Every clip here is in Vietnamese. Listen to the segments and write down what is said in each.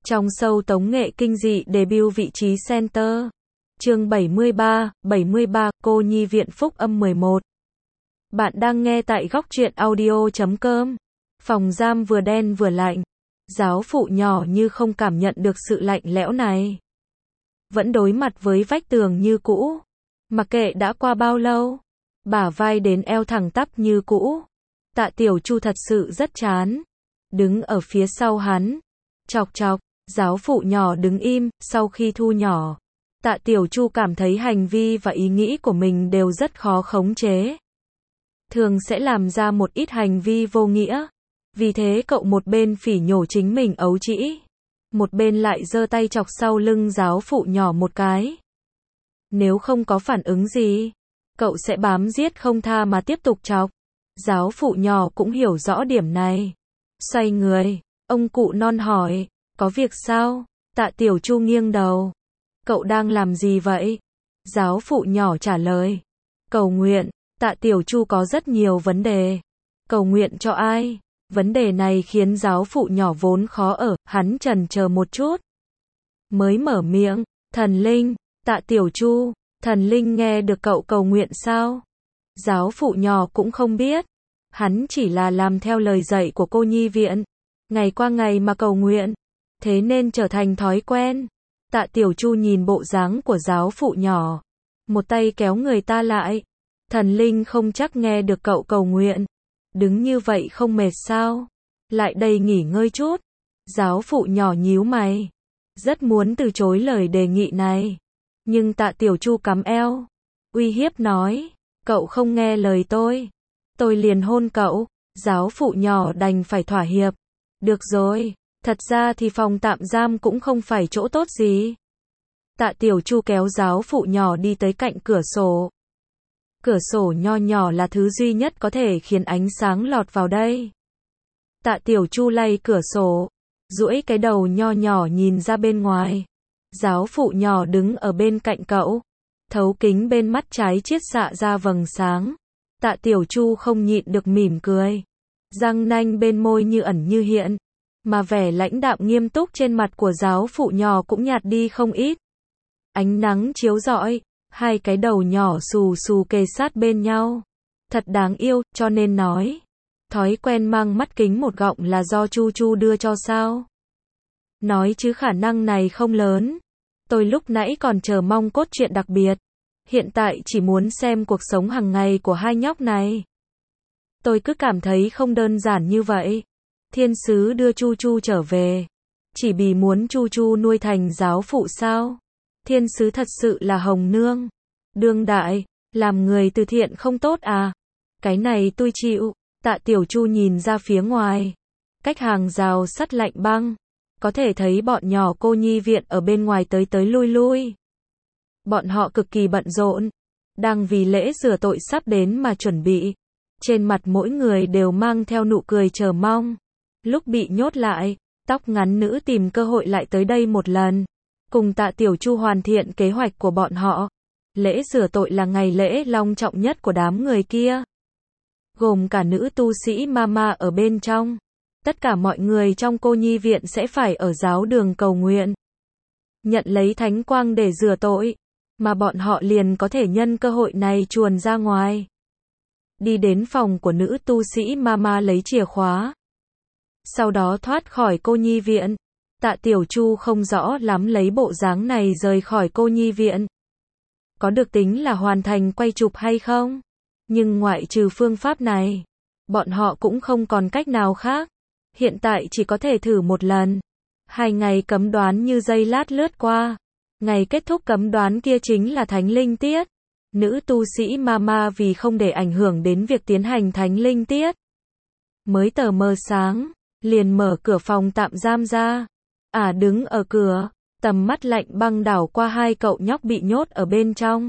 Trong show tống nghệ kinh dị debut vị trí center. Chương 73, cô nhi viện phúc âm 11. Bạn đang nghe tại góc truyện audio.com. Phòng giam vừa đen vừa lạnh. Giáo phụ nhỏ như không cảm nhận được sự lạnh lẽo này. Vẫn đối mặt với vách tường như cũ. Mặc kệ đã qua bao lâu. Bả vai đến eo thẳng tắp như cũ. Tạ Tiểu Chu thật sự rất chán. Đứng ở phía sau hắn. Chọc chọc. Giáo phụ nhỏ đứng im, sau khi thu nhỏ. Tạ Tiểu Chu cảm thấy hành vi và ý nghĩ của mình đều rất khó khống chế. Thường sẽ làm ra một ít hành vi vô nghĩa. Vì thế cậu một bên phỉ nhổ chính mình ấu trĩ. Một bên lại giơ tay chọc sau lưng giáo phụ nhỏ một cái. Nếu không có phản ứng gì, cậu sẽ bám giết không tha mà tiếp tục chọc. Giáo phụ nhỏ cũng hiểu rõ điểm này. Xoay người, ông cụ non hỏi. Có việc sao? Tạ Tiểu Chu nghiêng đầu. Cậu đang làm gì vậy? Giáo phụ nhỏ trả lời. Cầu nguyện. Tạ Tiểu Chu có rất nhiều vấn đề. Cầu nguyện cho ai? Vấn đề này khiến giáo phụ nhỏ vốn khó ở, hắn chần chờ một chút. Mới mở miệng, thần linh. Tạ Tiểu Chu, thần linh nghe được cậu cầu nguyện sao? Giáo phụ nhỏ cũng không biết. Hắn chỉ là làm theo lời dạy của cô nhi viện. Ngày qua ngày mà cầu nguyện. Thế nên trở thành thói quen. Tạ Tiểu Chu nhìn bộ dáng của giáo phụ nhỏ. Một tay kéo người ta lại. Thần linh không chắc nghe được cậu cầu nguyện. Đứng như vậy không mệt sao? Lại đây nghỉ ngơi chút. Giáo phụ nhỏ nhíu mày. Rất muốn từ chối lời đề nghị này. Nhưng Tạ Tiểu Chu cắm eo. Uy hiếp nói. Cậu không nghe lời tôi liền hôn cậu. Giáo phụ nhỏ đành phải thỏa hiệp. Được rồi. Thật ra thì phòng tạm giam cũng không phải chỗ tốt gì. Tạ Tiểu Chu kéo giáo phụ nhỏ đi tới cạnh cửa sổ. Cửa sổ nho nhỏ là thứ duy nhất có thể khiến ánh sáng lọt vào đây. Tạ Tiểu Chu lay cửa sổ, duỗi cái đầu nho nhỏ nhìn ra bên ngoài. Giáo phụ nhỏ đứng ở bên cạnh cậu. Thấu kính bên mắt trái chiết xạ ra vầng sáng. Tạ Tiểu Chu không nhịn được mỉm cười. Răng nanh bên môi như ẩn như hiện. Mà vẻ lãnh đạm nghiêm túc trên mặt của giáo phụ nhỏ cũng nhạt đi không ít. Ánh nắng chiếu rọi, hai cái đầu nhỏ xù xù kề sát bên nhau. Thật đáng yêu, cho nên nói. Thói quen mang mắt kính một gọng là do Chu Chu đưa cho sao? Nói chứ khả năng này không lớn. Tôi lúc nãy còn chờ mong cốt truyện đặc biệt. Hiện tại chỉ muốn xem cuộc sống hàng ngày của hai nhóc này. Tôi cứ cảm thấy không đơn giản như vậy. Thiên sứ đưa Chu Chu trở về. Chỉ vì muốn Chu Chu nuôi thành giáo phụ sao? Thiên sứ thật sự là hồng nương. Đương đại, làm người từ thiện không tốt à? Cái này tôi chịu. Tạ Tiểu Chu nhìn ra phía ngoài. Cách hàng rào sắt lạnh băng. Có thể thấy bọn nhỏ cô nhi viện ở bên ngoài tới tới lui lui. Bọn họ cực kỳ bận rộn. Đang vì lễ rửa tội sắp đến mà chuẩn bị. Trên mặt mỗi người đều mang theo nụ cười chờ mong. Lúc bị nhốt lại, tóc ngắn nữ tìm cơ hội lại tới đây một lần. Cùng Tạ Tiểu Chu hoàn thiện kế hoạch của bọn họ. Lễ rửa tội là ngày lễ long trọng nhất của đám người kia. Gồm cả nữ tu sĩ Mama ở bên trong. Tất cả mọi người trong cô nhi viện sẽ phải ở giáo đường cầu nguyện. Nhận lấy thánh quang để rửa tội. Mà bọn họ liền có thể nhân cơ hội này chuồn ra ngoài. Đi đến phòng của nữ tu sĩ Mama lấy chìa khóa. Sau đó thoát khỏi cô nhi viện. Tạ Tiểu Chu không rõ lắm lấy bộ dáng này rời khỏi cô nhi viện. Có được tính là hoàn thành quay chụp hay không? Nhưng ngoại trừ phương pháp này, bọn họ cũng không còn cách nào khác. Hiện tại chỉ có thể thử một lần. 2 ngày cấm đoán như giây lát lướt qua. Ngày kết thúc cấm đoán kia chính là thánh linh tiết. Nữ tu sĩ Mama vì không để ảnh hưởng đến việc tiến hành thánh linh tiết. Mới tờ mờ sáng, liền mở cửa phòng tạm giam ra. Đứng ở cửa, tầm mắt lạnh băng đảo qua hai cậu nhóc bị nhốt ở bên trong.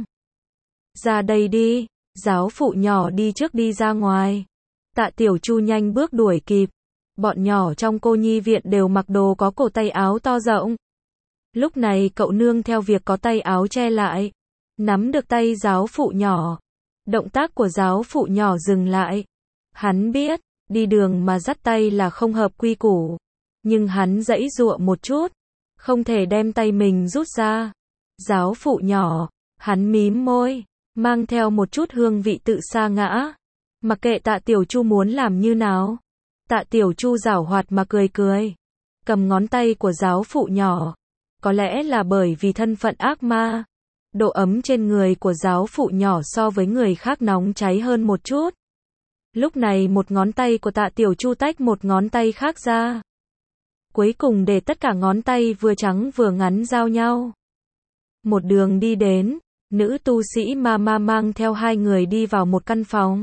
Ra đây đi, giáo phụ nhỏ đi trước đi ra ngoài. Tạ Tiểu Chu nhanh bước đuổi kịp. Bọn nhỏ trong cô nhi viện đều mặc đồ có cổ tay áo to rộng. Lúc này cậu nương theo việc có tay áo che lại. Nắm được tay giáo phụ nhỏ. Động tác của giáo phụ nhỏ dừng lại. Hắn biết, đi đường mà dắt tay là không hợp quy củ. Nhưng hắn giãy giụa một chút, không thể đem tay mình rút ra. Giáo phụ nhỏ, hắn mím môi, mang theo một chút hương vị tự sa ngã. Mặc kệ Tạ Tiểu Chu muốn làm như nào. Tạ Tiểu Chu giảo hoạt mà cười cười. Cầm ngón tay của giáo phụ nhỏ. Có lẽ là bởi vì thân phận ác ma. Độ ấm trên người của giáo phụ nhỏ so với người khác nóng cháy hơn một chút. Lúc này một ngón tay của Tạ Tiểu Chu tách một ngón tay khác ra. Cuối cùng để tất cả ngón tay vừa trắng vừa ngắn giao nhau. Một đường đi đến, nữ tu sĩ ma mang theo hai người đi vào một căn phòng.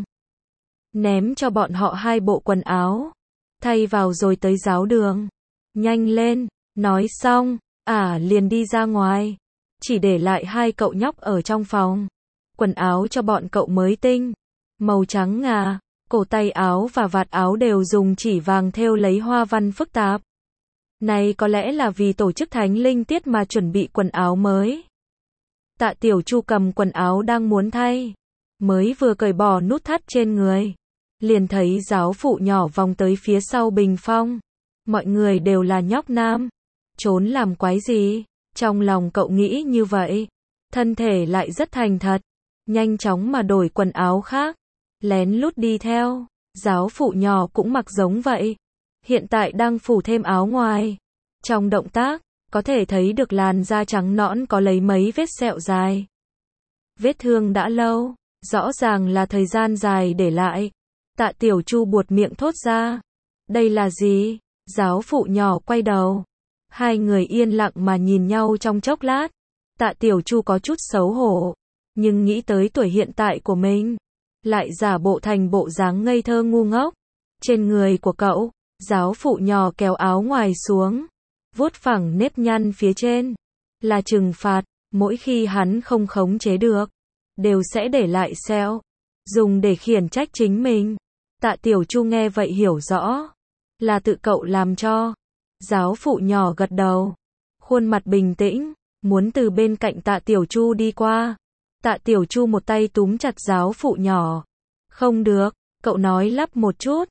Ném cho bọn họ hai bộ quần áo. Thay vào rồi tới giáo đường. Nhanh lên, nói xong, liền đi ra ngoài. Chỉ để lại hai cậu nhóc ở trong phòng. Quần áo cho bọn cậu mới tinh. Màu trắng ngà, cổ tay áo và vạt áo đều dùng chỉ vàng thêu lấy hoa văn phức tạp. Này có lẽ là vì tổ chức thánh linh tiết mà chuẩn bị quần áo mới. Tạ Tiểu Chu cầm quần áo đang muốn thay. Mới vừa cởi bỏ nút thắt trên người. Liền thấy giáo phụ nhỏ vòng tới phía sau bình phong. Mọi người đều là nhóc nam. Trốn làm quái gì? Trong lòng cậu nghĩ như vậy. Thân thể lại rất thành thật. Nhanh chóng mà đổi quần áo khác. Lén lút đi theo. Giáo phụ nhỏ cũng mặc giống vậy. Hiện tại đang phủ thêm áo ngoài. Trong động tác, có thể thấy được làn da trắng nõn có lấy mấy vết sẹo dài. Vết thương đã lâu, rõ ràng là thời gian dài để lại. Tạ Tiểu Chu buột miệng thốt ra. Đây là gì? Giáo phụ nhỏ quay đầu. Hai người yên lặng mà nhìn nhau trong chốc lát. Tạ Tiểu Chu có chút xấu hổ. Nhưng nghĩ tới tuổi hiện tại của mình. Lại giả bộ thành bộ dáng ngây thơ ngu ngốc. Trên người của cậu, giáo phụ nhỏ kéo áo ngoài xuống. Vuốt phẳng nếp nhăn phía trên. Là trừng phạt, mỗi khi hắn không khống chế được. Đều sẽ để lại sẹo. Dùng để khiển trách chính mình. Tạ Tiểu Chu nghe vậy hiểu rõ. Là tự cậu làm cho. Giáo phụ nhỏ gật đầu. Khuôn mặt bình tĩnh. Muốn từ bên cạnh Tạ Tiểu Chu đi qua. Tạ Tiểu Chu một tay túm chặt giáo phụ nhỏ. Không được, cậu nói lắp một chút.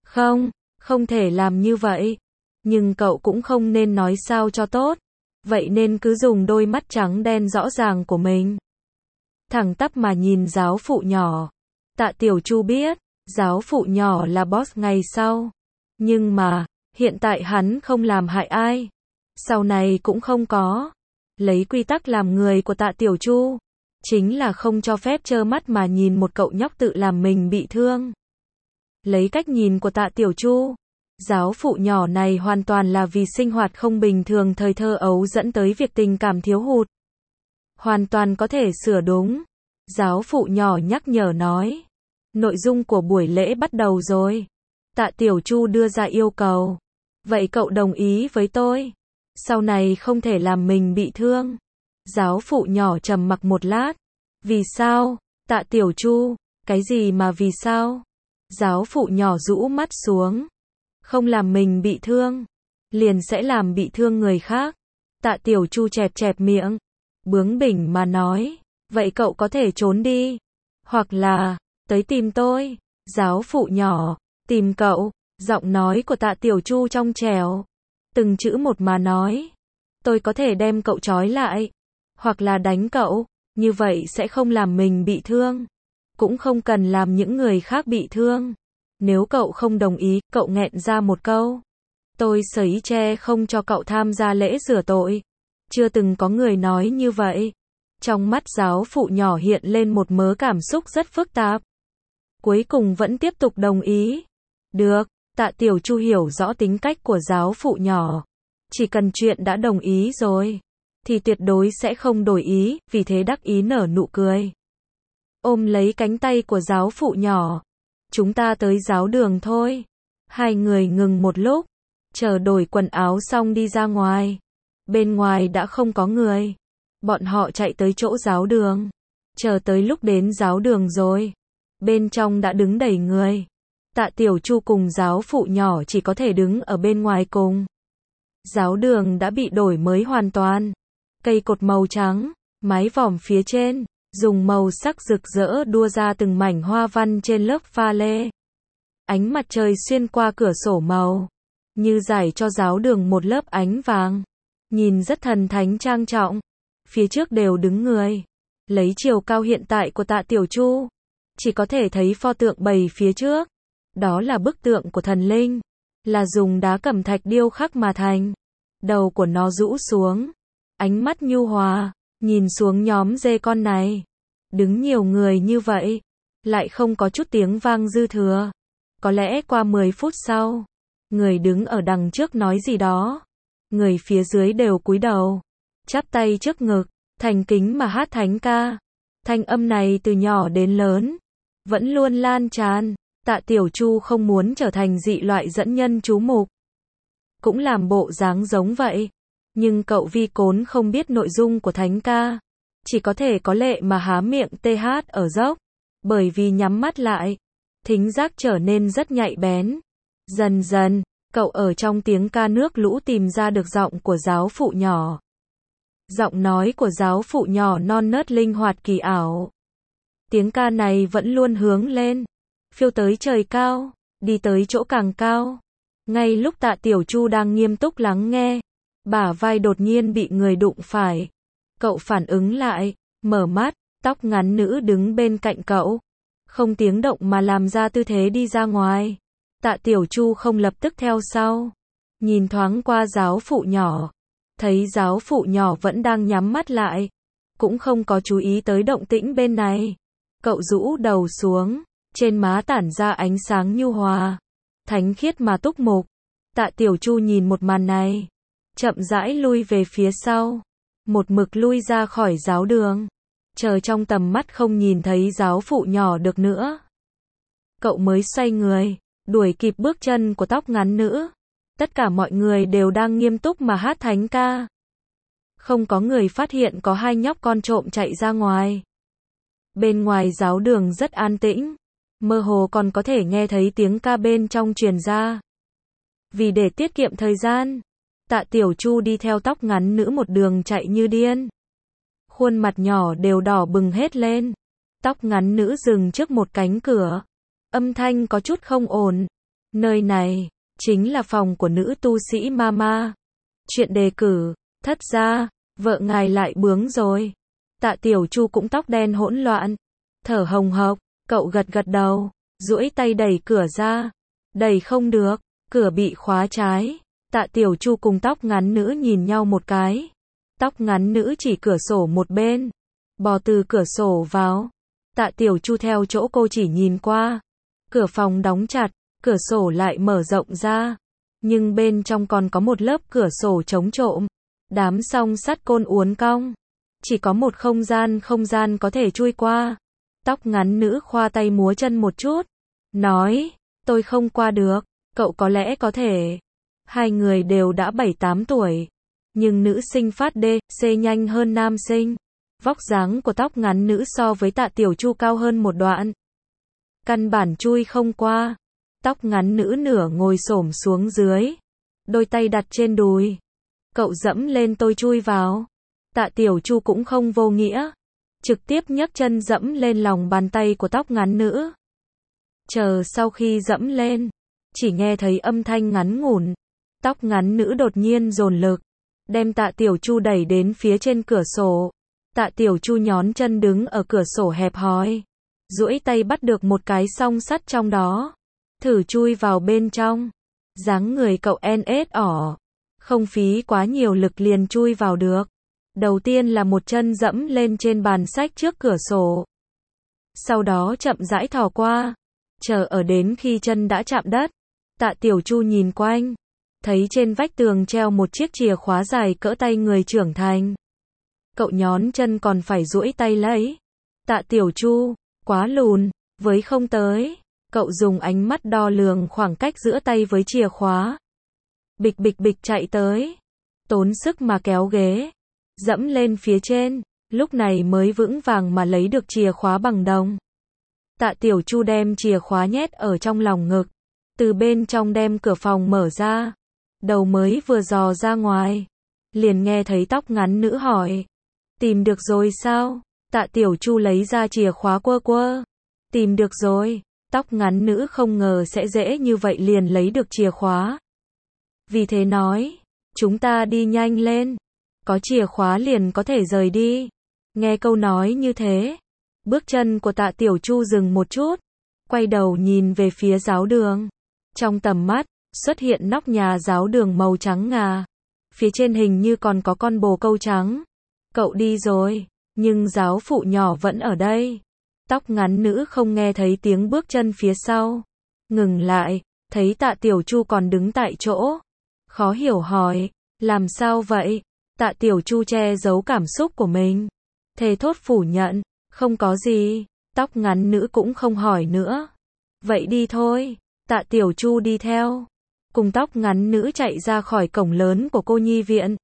Không thể làm như vậy. Nhưng cậu cũng không nên nói sao cho tốt. Vậy nên cứ dùng đôi mắt trắng đen rõ ràng của mình. Thẳng tắp mà nhìn giáo phụ nhỏ. Tạ Tiểu Chu biết, giáo phụ nhỏ là boss ngày sau. Nhưng mà, hiện tại hắn không làm hại ai. Sau này cũng không có. Lấy quy tắc làm người của Tạ Tiểu Chu. Chính là không cho phép trơ mắt mà nhìn một cậu nhóc tự làm mình bị thương. Lấy cách nhìn của Tạ Tiểu Chu. Giáo phụ nhỏ này hoàn toàn là vì sinh hoạt không bình thường thời thơ ấu dẫn tới việc tình cảm thiếu hụt. Hoàn toàn có thể sửa đúng. Giáo phụ nhỏ nhắc nhở nói. Nội dung của buổi lễ bắt đầu rồi. Tạ Tiểu Chu đưa ra yêu cầu. Vậy cậu đồng ý với tôi. Sau này không thể làm mình bị thương. Giáo phụ nhỏ trầm mặc một lát. Vì sao? Tạ Tiểu Chu. Cái gì mà vì sao? Giáo phụ nhỏ rũ mắt xuống. Không làm mình bị thương. Liền sẽ làm bị thương người khác. Tạ Tiểu Chu chẹp miệng. Bướng bỉnh mà nói. Vậy cậu có thể trốn đi. Hoặc là, tới tìm tôi. Giáo phụ nhỏ. Tìm cậu. Giọng nói của Tạ Tiểu Chu trong trẻo. Từng chữ một mà nói. Tôi có thể đem cậu trói lại. Hoặc là đánh cậu. Như vậy sẽ không làm mình bị thương. Cũng không cần làm những người khác bị thương. Nếu cậu không đồng ý, cậu nghẹn ra một câu. Tôi sấy che không cho cậu tham gia lễ rửa tội. Chưa từng có người nói như vậy. Trong mắt giáo phụ nhỏ hiện lên một mớ cảm xúc rất phức tạp. Cuối cùng vẫn tiếp tục đồng ý. Được, Tạ Tiểu Chu hiểu rõ tính cách của giáo phụ nhỏ. Chỉ cần chuyện đã đồng ý rồi, thì tuyệt đối sẽ không đổi ý, vì thế đắc ý nở nụ cười. Ôm lấy cánh tay của giáo phụ nhỏ. Chúng ta tới giáo đường thôi. Hai người ngừng một lúc. Chờ đổi quần áo xong đi ra ngoài. Bên ngoài đã không có người. Bọn họ chạy tới chỗ giáo đường. Chờ tới lúc đến giáo đường rồi. Bên trong đã đứng đầy người. Tạ Tiểu Chu cùng giáo phụ nhỏ chỉ có thể đứng ở bên ngoài cùng. Giáo đường đã bị đổi mới hoàn toàn. Cây cột màu trắng, mái vòm phía trên, dùng màu sắc rực rỡ đua ra từng mảnh hoa văn trên lớp pha lê. Ánh mặt trời xuyên qua cửa sổ màu, như rải cho giáo đường một lớp ánh vàng. nhìn rất thần thánh trang trọng. Phía trước đều đứng người. Lấy chiều cao hiện tại của Tạ Tiểu Chu, chỉ có thể thấy pho tượng bày phía trước. Đó là bức tượng của thần linh, là dùng đá cẩm thạch điêu khắc mà thành. Đầu của nó rũ xuống, ánh mắt nhu hòa, nhìn xuống nhóm dê con này. Đứng nhiều người như vậy, lại không có chút tiếng vang dư thừa. Có lẽ qua 10 phút sau, người đứng ở đằng trước nói gì đó. Người phía dưới đều cúi đầu, chắp tay trước ngực, thành kính mà hát thánh ca. Thanh âm này từ nhỏ đến lớn, vẫn luôn lan tràn. Tạ Tiểu Chu không muốn trở thành dị loại dẫn nhân chú mục, cũng làm bộ dáng giống vậy. Nhưng cậu vi cốn không biết nội dung của thánh ca, chỉ có thể có lệ mà há miệng tê hát ở dốc. Bởi vì nhắm mắt lại, thính giác trở nên rất nhạy bén. Dần dần, cậu ở trong tiếng ca nước lũ tìm ra được giọng của giáo phụ nhỏ. Giọng nói của giáo phụ nhỏ non nớt linh hoạt kỳ ảo. Tiếng ca này vẫn luôn hướng lên, phiêu tới trời cao, đi tới chỗ càng cao. Ngay lúc Tạ Tiểu Chu đang nghiêm túc lắng nghe, bả vai đột nhiên bị người đụng phải. Cậu phản ứng lại, mở mắt, tóc ngắn nữ đứng bên cạnh cậu, không tiếng động mà làm ra tư thế đi ra ngoài. Tạ Tiểu Chu không lập tức theo sau, nhìn thoáng qua giáo phụ nhỏ, thấy giáo phụ nhỏ vẫn đang nhắm mắt lại, cũng không có chú ý tới động tĩnh bên này. Cậu rũ đầu xuống, trên má tản ra ánh sáng nhu hòa, thánh khiết mà túc mục. Tạ Tiểu Chu nhìn một màn này, chậm rãi lui về phía sau, một mực lui ra khỏi giáo đường, chờ trong tầm mắt không nhìn thấy giáo phụ nhỏ được nữa. Cậu mới xoay người, đuổi kịp bước chân của tóc ngắn nữ. Tất cả mọi người đều đang nghiêm túc mà hát thánh ca. Không có người phát hiện có hai nhóc con trộm chạy ra ngoài. Bên ngoài giáo đường rất an tĩnh, mơ hồ còn có thể nghe thấy tiếng ca bên trong truyền ra. Vì để tiết kiệm thời gian, Tạ Tiểu Chu đi theo tóc ngắn nữ một đường chạy như điên. Khuôn mặt nhỏ đều đỏ bừng hết lên. Tóc ngắn nữ dừng trước một cánh cửa. Âm thanh có chút không ổn. Nơi này chính là phòng của nữ tu sĩ Mama. Chuyện đề cử, thất gia, vợ ngài lại bướng rồi. Tạ Tiểu Chu cũng tóc đen hỗn loạn, thở hồng hộc. Cậu gật gật đầu, duỗi tay đẩy cửa ra. Đẩy không được, cửa bị khóa trái. Tạ Tiểu Chu cùng tóc ngắn nữ nhìn nhau một cái. Tóc ngắn nữ chỉ cửa sổ một bên, bò từ cửa sổ vào. Tạ Tiểu Chu theo chỗ cô chỉ nhìn qua. Cửa phòng đóng chặt, cửa sổ lại mở rộng ra. Nhưng bên trong còn có một lớp cửa sổ chống trộm. Đám song sắt côn uốn cong. Chỉ có một không gian có thể chui qua. Tóc ngắn nữ khoa tay múa chân một chút, nói, tôi không qua được, cậu có lẽ có thể. Hai người đều đã 7-8 tuổi, nhưng nữ sinh phát D.C nhanh hơn nam sinh. Vóc dáng của tóc ngắn nữ so với Tạ Tiểu Chu cao hơn một đoạn. Căn bản chui không qua. Tóc ngắn nữ nửa ngồi xổm xuống dưới, đôi tay đặt trên đùi. Cậu dẫm lên tôi chui vào. Tạ Tiểu Chu cũng không vô nghĩa, trực tiếp nhấc chân dẫm lên lòng bàn tay của tóc ngắn nữ. Chờ sau khi dẫm lên, chỉ nghe thấy âm thanh ngắn ngủn. Tóc ngắn nữ đột nhiên dồn lực, đem Tạ Tiểu Chu đẩy đến phía trên cửa sổ. Tạ Tiểu Chu nhón chân đứng ở cửa sổ hẹp hòi, duỗi tay bắt được một cái song sắt trong đó, thử chui vào bên trong. Dáng người cậu NSỏ, không phí quá nhiều lực liền chui vào được. Đầu tiên là một chân dẫm lên trên bàn sách trước cửa sổ. Sau đó chậm rãi thò qua, chờ ở đến khi chân đã chạm đất. Tạ Tiểu Chu nhìn quanh, thấy trên vách tường treo một chiếc chìa khóa dài cỡ tay người trưởng thành. Cậu nhón chân còn phải duỗi tay lấy. Tạ Tiểu Chu, quá lùn, với không tới. Cậu dùng ánh mắt đo lường khoảng cách giữa tay với chìa khóa. Bịch bịch bịch chạy tới, tốn sức mà kéo ghế, dẫm lên phía trên, lúc này mới vững vàng mà lấy được chìa khóa bằng đồng. Tạ Tiểu Chu đem chìa khóa nhét ở trong lòng ngực, từ bên trong đem cửa phòng mở ra. Đầu mới vừa dò ra ngoài, liền nghe thấy tóc ngắn nữ hỏi, tìm được rồi sao? Tạ Tiểu Chu lấy ra chìa khóa quơ quơ, tìm được rồi. Tóc ngắn nữ không ngờ sẽ dễ như vậy liền lấy được chìa khóa. Vì thế nói, chúng ta đi nhanh lên. có chìa khóa liền có thể rời đi. Nghe câu nói như thế, bước chân của Tạ Tiểu Chu dừng một chút, quay đầu nhìn về phía giáo đường. Trong tầm mắt, xuất hiện nóc nhà giáo đường màu trắng ngà. Phía trên hình như còn có con bồ câu trắng. Cậu đi rồi, nhưng giáo phụ nhỏ vẫn ở đây. Tóc ngắn nữ không nghe thấy tiếng bước chân phía sau. Ngừng lại, thấy Tạ Tiểu Chu còn đứng tại chỗ. Khó hiểu hỏi, làm sao vậy? Tạ Tiểu Chu che giấu cảm xúc của mình. Thề thốt phủ nhận, không có gì. Tóc ngắn nữ cũng không hỏi nữa. Vậy đi thôi. Tạ Tiểu Chu đi theo. Cùng tóc ngắn nữ chạy ra khỏi cổng lớn của cô nhi viện.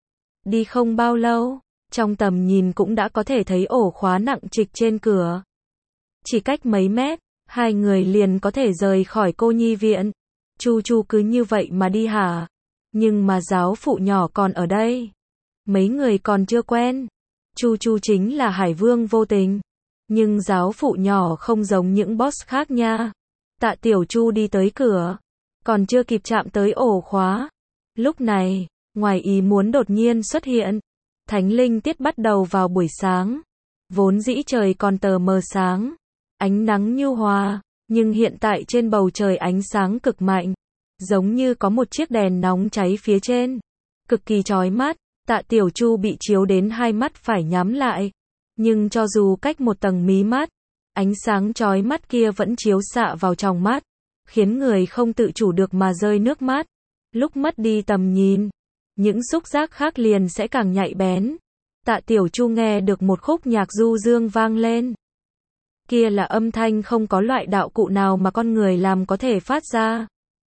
Đi không bao lâu, trong tầm nhìn cũng đã có thể thấy ổ khóa nặng trịch trên cửa. Chỉ cách mấy mét, hai người liền có thể rời khỏi cô nhi viện. Chu Chu cứ như vậy mà đi hả? Nhưng mà giáo phụ nhỏ còn ở đây. Mấy người còn chưa quen. Chu Chu chính là Hải Vương vô tình. Nhưng giáo phụ nhỏ không giống những boss khác nha. Tạ Tiểu Chu đi tới cửa. Còn chưa kịp chạm tới ổ khóa. Lúc này, ngoài ý muốn đột nhiên xuất hiện. Thánh linh tiết bắt đầu vào buổi sáng. Vốn dĩ trời còn tờ mờ sáng. Ánh nắng nhu hòa. Nhưng hiện tại trên bầu trời ánh sáng cực mạnh. Giống như có một chiếc đèn nóng cháy phía trên. Cực kỳ chói mắt. Tạ Tiểu Chu bị chiếu đến hai mắt phải nhắm lại. Nhưng cho dù cách một tầng mí mắt, ánh sáng chói mắt kia vẫn chiếu xạ vào trong mắt, khiến người không tự chủ được mà rơi nước mắt. Lúc mất đi tầm nhìn, những xúc giác khác liền sẽ càng nhạy bén. Tạ Tiểu Chu nghe được một khúc nhạc du dương vang lên. Kia là âm thanh không có loại đạo cụ nào mà con người làm có thể phát ra,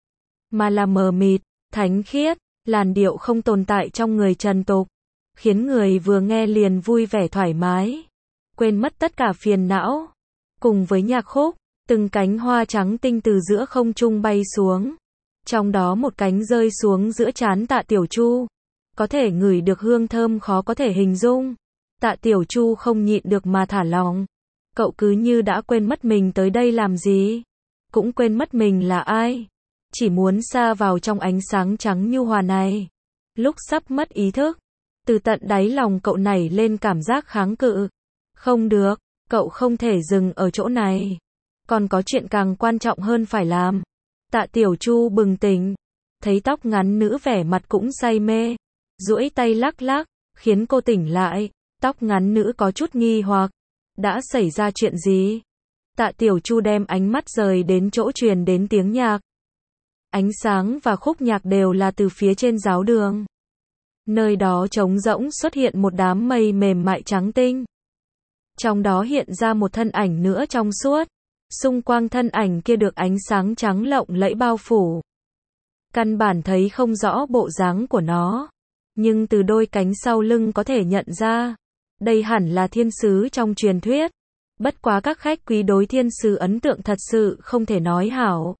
mà là mờ mịt, thánh khiết, làn điệu không tồn tại trong người trần tục, khiến người vừa nghe liền vui vẻ thoải mái, quên mất tất cả phiền não. Cùng với nhạc khúc, từng cánh hoa trắng tinh từ giữa không trung bay xuống. Trong đó một cánh rơi xuống giữa trán Tạ Tiểu Chu. Có thể ngửi được hương thơm khó có thể hình dung. Tạ Tiểu Chu không nhịn được mà thả lỏng. Cậu cứ như đã quên mất mình tới đây làm gì. Cũng quên mất mình là ai. Chỉ muốn sa vào trong ánh sáng trắng nhu hòa này. Lúc sắp mất ý thức, từ tận đáy lòng cậu nảy lên cảm giác kháng cự. Không được, cậu không thể dừng ở chỗ này. Còn có chuyện càng quan trọng hơn phải làm. Tạ Tiểu Chu bừng tỉnh, thấy tóc ngắn nữ vẻ mặt cũng say mê, duỗi tay lắc lắc, khiến cô tỉnh lại. Tóc ngắn nữ có chút nghi hoặc, đã xảy ra chuyện gì? Tạ Tiểu Chu đem ánh mắt rời đến chỗ truyền đến tiếng nhạc. Ánh sáng và khúc nhạc đều là từ phía trên giáo đường. Nơi đó trống rỗng xuất hiện một đám mây mềm mại trắng tinh. Trong đó hiện ra một thân ảnh nữa trong suốt. Xung quanh thân ảnh kia được ánh sáng trắng lộng lẫy bao phủ. Căn bản thấy không rõ bộ dáng của nó. Nhưng từ đôi cánh sau lưng có thể nhận ra. Đây hẳn là thiên sứ trong truyền thuyết. Bất quá các khách quý đối thiên sứ ấn tượng thật sự không thể nói hảo.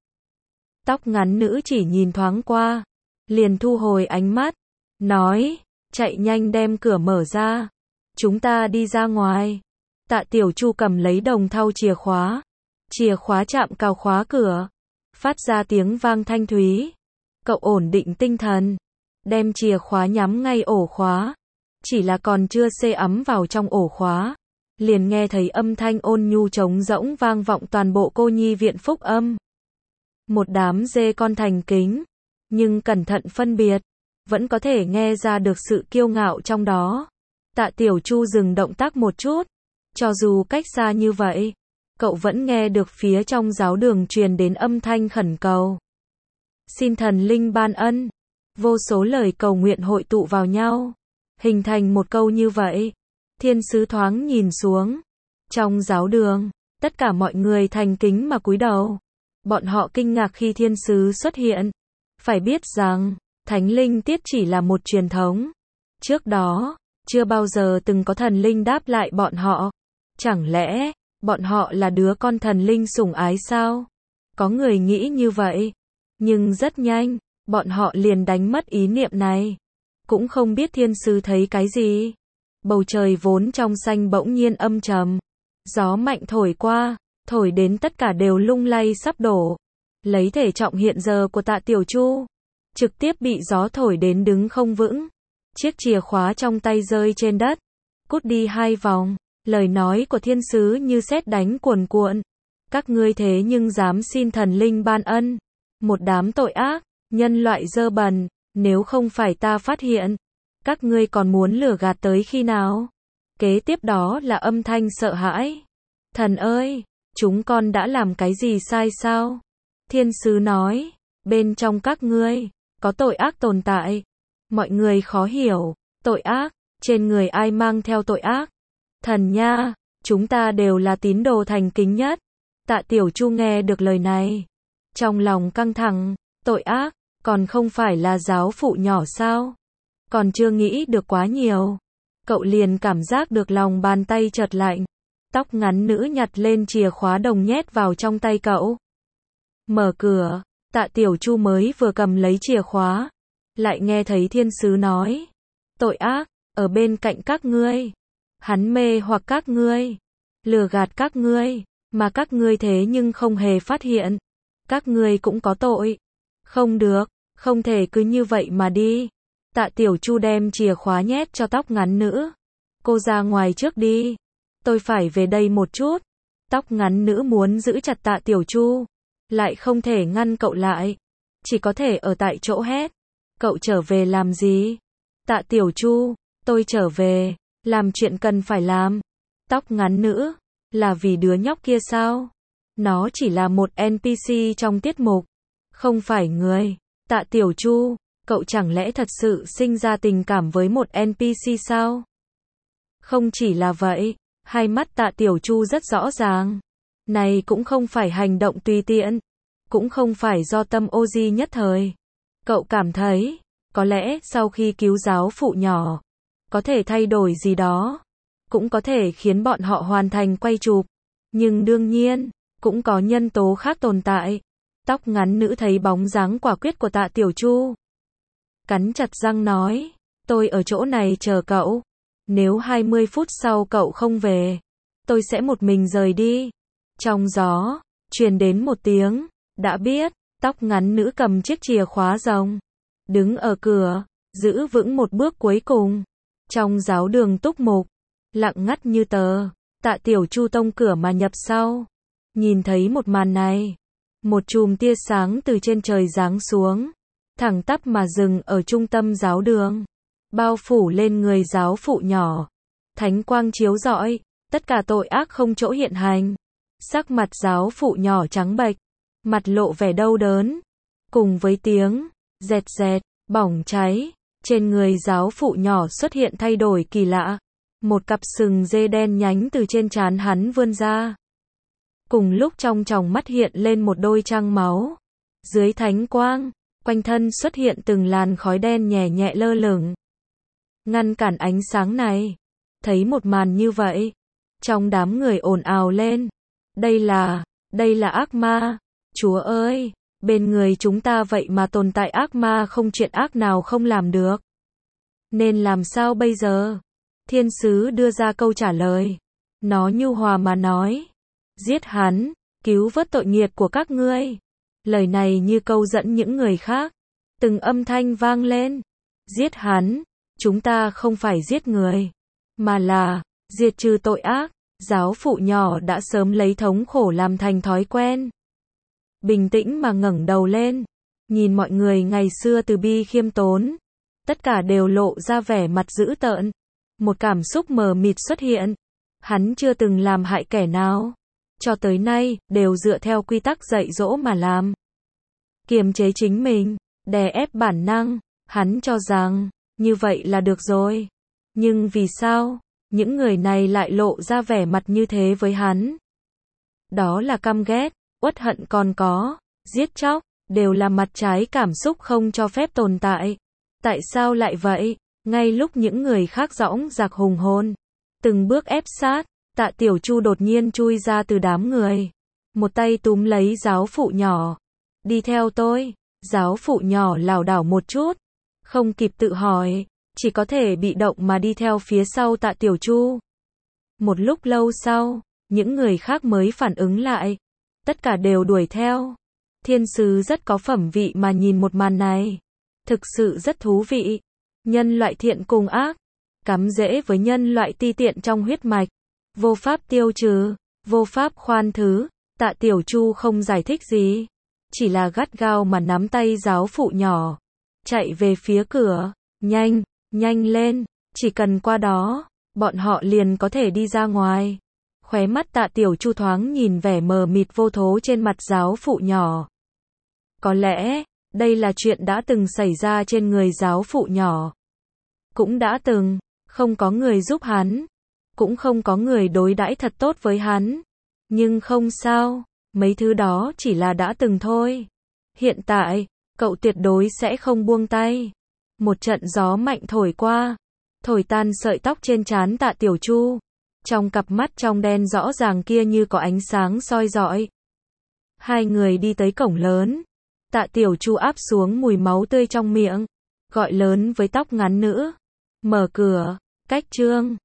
Tóc ngắn nữ chỉ nhìn thoáng qua. Liền thu hồi ánh mắt. Nói, chạy nhanh đem cửa mở ra. Chúng ta đi ra ngoài. Tạ Tiểu Chu cầm lấy đồng thau chìa khóa. Chìa khóa chạm vào khóa cửa. Phát ra tiếng vang thanh thúy. Cậu ổn định tinh thần. Đem chìa khóa nhắm ngay ổ khóa. Chỉ là còn chưa xê ấm vào trong ổ khóa. Liền nghe thấy âm thanh ôn nhu trống rỗng vang vọng toàn bộ cô nhi viện phúc âm. Một đám dê con thành kính. Nhưng cẩn thận phân biệt. Vẫn có thể nghe ra được sự kiêu ngạo trong đó. Tạ Tiểu Chu dừng động tác một chút. Cho dù cách xa như vậy, cậu vẫn nghe được phía trong giáo đường truyền đến âm thanh khẩn cầu. Xin thần linh ban ân. Vô số lời cầu nguyện hội tụ vào nhau, hình thành một câu như vậy. Thiên sứ thoáng nhìn xuống. Trong giáo đường, tất cả mọi người thành kính mà cúi đầu. Bọn họ kinh ngạc khi thiên sứ xuất hiện. Phải biết rằng, thánh linh tiết chỉ là một truyền thống. Trước đó, chưa bao giờ từng có thần linh đáp lại bọn họ. Chẳng lẽ, bọn họ là đứa con thần linh sủng ái sao? Có người nghĩ như vậy. Nhưng rất nhanh, bọn họ liền đánh mất ý niệm này. Cũng không biết thiên sứ thấy cái gì. Bầu trời vốn trong xanh bỗng nhiên âm trầm. Gió mạnh thổi qua, thổi đến tất cả đều lung lay sắp đổ. Lấy thể trọng hiện giờ của Tạ Tiểu Chu, trực tiếp bị gió thổi đến đứng không vững. Chiếc chìa khóa trong tay rơi trên đất. Cút đi 2 vòng. Lời nói của thiên sứ như sét đánh cuồn cuộn. Các ngươi thế nhưng dám xin thần linh ban ân. Một đám tội ác, nhân loại dơ bẩn, nếu không phải ta phát hiện, các ngươi còn muốn lừa gạt tới khi nào? Kế tiếp đó là âm thanh sợ hãi. Thần ơi, chúng con đã làm cái gì sai sao? Thiên sứ nói, bên trong các ngươi, có tội ác tồn tại. Mọi người khó hiểu, tội ác, trên người ai mang theo tội ác? Thần nha, chúng ta đều là tín đồ thành kính nhất. Tạ Tiểu Chu nghe được lời này. Trong lòng căng thẳng, tội ác, còn không phải là giáo phụ nhỏ sao? Còn chưa nghĩ được quá nhiều. Cậu liền cảm giác được lòng bàn tay chợt lạnh. Tóc ngắn nữ nhặt lên chìa khóa đồng nhét vào trong tay cậu. Mở cửa, Tạ Tiểu Chu mới vừa cầm lấy chìa khóa. Lại nghe thấy thiên sứ nói. Tội ác, ở bên cạnh các ngươi. Hắn mê hoặc các ngươi. Lừa gạt các ngươi. Mà các ngươi thế nhưng không hề phát hiện. Các ngươi cũng có tội. Không được, không thể cứ như vậy mà đi. Tạ Tiểu Chu đem chìa khóa nhét cho tóc ngắn nữ. Cô ra ngoài trước đi. Tôi phải về đây một chút. Tóc ngắn nữ muốn giữ chặt Tạ Tiểu Chu. Lại không thể ngăn cậu lại. Chỉ có thể ở tại chỗ hét. Cậu trở về làm gì? Tạ Tiểu Chu, tôi trở về. Làm chuyện cần phải làm. Tóc ngắn nữ. Là vì đứa nhóc kia sao? Nó chỉ là một NPC trong tiết mục. Không phải người. Tạ Tiểu Chu, cậu chẳng lẽ thật sự sinh ra tình cảm với một NPC sao? Không chỉ là vậy, hai mắt Tạ Tiểu Chu rất rõ ràng. Này cũng không phải hành động tùy tiện, cũng không phải do tâm ô di nhất thời. Cậu cảm thấy, có lẽ sau khi cứu giáo phụ nhỏ, có thể thay đổi gì đó, cũng có thể khiến bọn họ hoàn thành quay chụp. Nhưng đương nhiên, cũng có nhân tố khác tồn tại. Tóc ngắn nữ thấy bóng dáng quả quyết của Tạ Tiểu Chu. Cắn chặt răng nói, tôi ở chỗ này chờ cậu. Nếu 20 phút sau cậu không về, tôi sẽ một mình rời đi. Trong gió, truyền đến một tiếng, đã biết, tóc ngắn nữ cầm chiếc chìa khóa rồng. Đứng ở cửa, giữ vững một bước cuối cùng. Trong giáo đường túc mục, lặng ngắt như tờ, Tạ Tiểu Chu tông cửa mà nhập sau. Nhìn thấy một màn này, một chùm tia sáng từ trên trời giáng xuống, thẳng tắp mà dừng ở trung tâm giáo đường, bao phủ lên người giáo phụ nhỏ. Thánh quang chiếu rọi, tất cả tội ác không chỗ hiện hành. Sắc mặt giáo phụ nhỏ trắng bệch, mặt lộ vẻ đau đớn, cùng với tiếng rẹt rẹt, bỏng cháy, trên người giáo phụ nhỏ xuất hiện thay đổi kỳ lạ. Một cặp sừng dê đen nhánh từ trên trán hắn vươn ra. Cùng lúc trong tròng mắt hiện lên một đôi trăng máu. Dưới thánh quang, quanh thân xuất hiện từng làn khói đen nhẹ nhẹ lơ lửng, ngăn cản ánh sáng này. Thấy một màn như vậy, trong đám người ồn ào lên. Đây là ác ma. Chúa ơi, bên người chúng ta vậy mà tồn tại ác ma, không chuyện ác nào không làm được. Nên làm sao bây giờ? Thiên sứ đưa ra câu trả lời. Nó nhu hòa mà nói. Giết hắn, cứu vớt tội nghiệt của các ngươi. Lời này như câu dẫn những người khác. Từng âm thanh vang lên. Giết hắn, chúng ta không phải giết người, mà là diệt trừ tội ác. Giáo phụ nhỏ đã sớm lấy thống khổ làm thành thói quen. Bình tĩnh mà ngẩng đầu lên, nhìn mọi người ngày xưa từ bi khiêm tốn. Tất cả đều lộ ra vẻ mặt dữ tợn. Một cảm xúc mờ mịt xuất hiện. Hắn chưa từng làm hại kẻ nào. Cho tới nay, đều dựa theo quy tắc dạy dỗ mà làm. Kiềm chế chính mình, đè ép bản năng. Hắn cho rằng, như vậy là được rồi. Nhưng vì sao, những người này lại lộ ra vẻ mặt như thế với hắn? Đó là căm ghét, uất hận, còn có giết chóc, đều là mặt trái cảm xúc không cho phép tồn tại. Tại sao lại vậy? Ngay lúc những người khác dõng dạc hùng hồn, từng bước ép sát, Tạ Tiểu Chu đột nhiên chui ra từ đám người. Một tay túm lấy giáo phụ nhỏ. Đi theo tôi. Giáo phụ nhỏ lảo đảo một chút, không kịp tự hỏi, chỉ có thể bị động mà đi theo phía sau Tạ Tiểu Chu. Một lúc lâu sau, những người khác mới phản ứng lại. Tất cả đều đuổi theo. Thiên sứ rất có phẩm vị mà nhìn một màn này. Thực sự rất thú vị. Nhân loại thiện cùng ác, cắm rễ với nhân loại ti tiện trong huyết mạch, vô pháp tiêu trừ, vô pháp khoan thứ. Tạ Tiểu Chu không giải thích gì, chỉ là gắt gao mà nắm tay giáo phụ nhỏ, chạy về phía cửa. Nhanh, nhanh lên, chỉ cần qua đó, bọn họ liền có thể đi ra ngoài. Khóe mắt Tạ Tiểu Chu thoáng nhìn vẻ mờ mịt vô thố trên mặt giáo phụ nhỏ. Có lẽ, đây là chuyện đã từng xảy ra trên người giáo phụ nhỏ. Cũng đã từng, không có người giúp hắn, cũng không có người đối đãi thật tốt với hắn. Nhưng không sao, mấy thứ đó chỉ là đã từng thôi. Hiện tại, cậu tuyệt đối sẽ không buông tay. Một trận gió mạnh thổi qua, thổi tan sợi tóc trên trán Tạ Tiểu Chu. Trong cặp mắt trong đen rõ ràng kia như có ánh sáng soi rọi. Hai người đi tới cổng lớn. Tạ Tiểu Chu áp xuống mùi máu tươi trong miệng, gọi lớn với tóc ngắn nữ. Mở cửa, Cách Trương.